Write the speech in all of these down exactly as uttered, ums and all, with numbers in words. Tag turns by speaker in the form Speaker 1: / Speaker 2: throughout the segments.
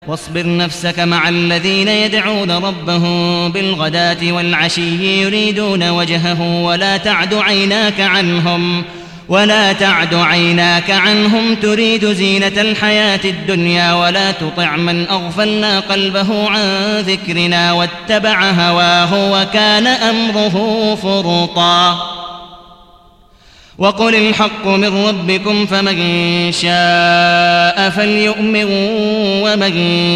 Speaker 1: واصبر نفسك مع الذين يدعون ربهم بالغداة والعشي يريدون وجهه ولا تعد عيناك عنهم ولا تعد عيناك عنهم تريد زينة الحياة الدنيا ولا تطع من أغفلنا قلبه عن ذكرنا واتبع هواه وكان أمره فرطا وقل الحق من ربكم فمن شاء فليؤمن ومن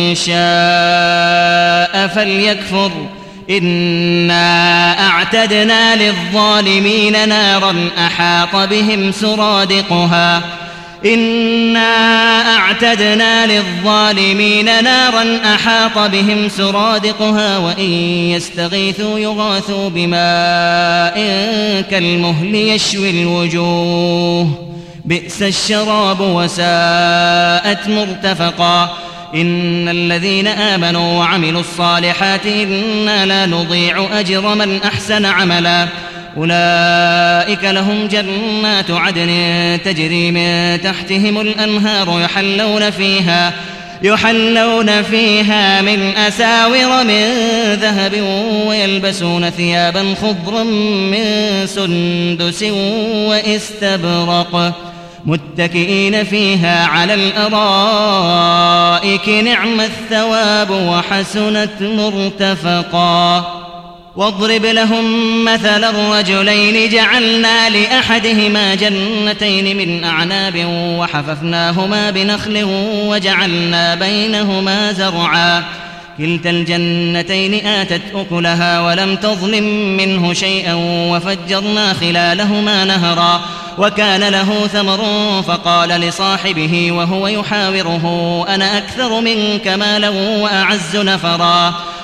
Speaker 1: شاء فليكفر إنا أعتدنا للظالمين نارا أحاط بهم سرادقها إنا أعتدنا للظالمين نارا أحاط بهم سرادقها وإن يستغيثوا يغاثوا بماء كالمهل يشوي الوجوه بئس الشراب وساءت مرتفقا إن الذين آمنوا وعملوا الصالحات إنا لا نضيع أجر من أحسن عملا أولئك لهم جنات عدن تجري من تحتهم الأنهار يحلون فيها يحلون فيها من أساور من ذهب ويلبسون ثيابا خضرا من سندس واستبرق متكئين فيها على الأرائك نعم الثواب وحسنت مرتفقا واضرب لهم مثل الرجلين جعلنا لأحدهما جنتين من أعناب وحففناهما بنخل وجعلنا بينهما زرعا كلتا الجنتين آتت أكلها ولم تظلم منه شيئا وفجرنا خلالهما نهرا وكان له ثمر فقال لصاحبه وهو يحاوره أنا أكثر منك مالا وأعز نفرا